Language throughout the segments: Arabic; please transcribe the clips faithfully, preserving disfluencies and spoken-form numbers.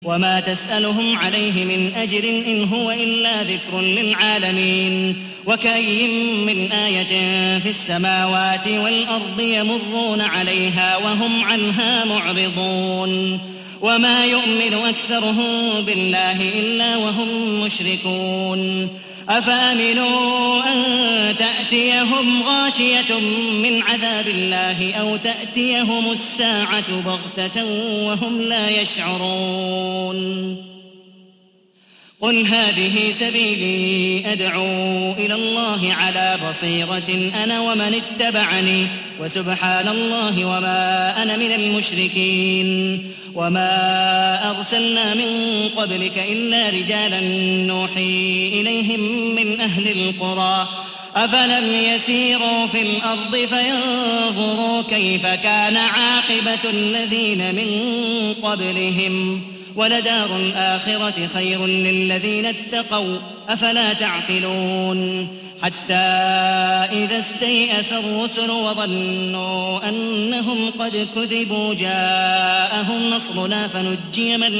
وما تسألهم عليه من أجر إن هو إلا ذكر للعالمين. وكأين من آية في السماوات والأرض يمرون عليها وهم عنها معرضون وما يؤمن أكثرهم بالله إلا وهم مشركون. أفأمنوا أن تأتيهم غاشية من عذاب الله أو تأتيهم الساعة بغتة وهم لا يشعرون. قل هذه سبيلي أدعو إلى الله على بصيرة أنا ومن اتبعني وسبحان الله وما أنا من المشركين. وما أرسلنا من قبلك إلا رجالا نوحي إليهم من أهل القرى أفلم يسيروا في الأرض فينظروا كيف كان عاقبة الذين من قبلهم ولدار الآخرة خير للذين اتقوا أفلا تعقلون. حتى إذا استيأس الرسل وظنوا أنهم قد كذبوا جاءهم نصرنا فنجي من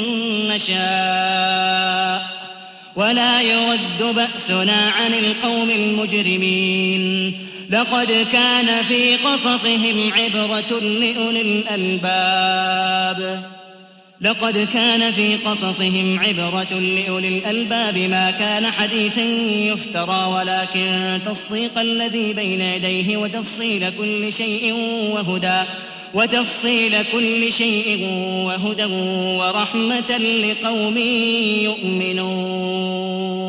نشاء ولا يرد بأسنا عن القوم المجرمين. لقد كان في قصصهم عبرة لأولي الألباب لقد كان في قصصهم عبرة لأولي الألباب ما كان حديثا يفترى ولكن تصديق الذي بين يديه وتفصيل كل شيء وهدى وتفصيل كل شيء وهدى ورحمة لقوم يؤمنون.